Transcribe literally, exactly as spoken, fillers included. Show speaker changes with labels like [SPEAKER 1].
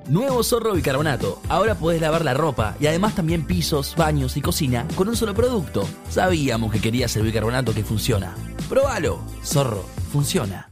[SPEAKER 1] Nuevo Zorro Bicarbonato. Ahora podés lavar la ropa y además también pisos, baños y cocina con un solo producto. Sabíamos que querías el bicarbonato que funciona. Probalo. Zorro, funciona.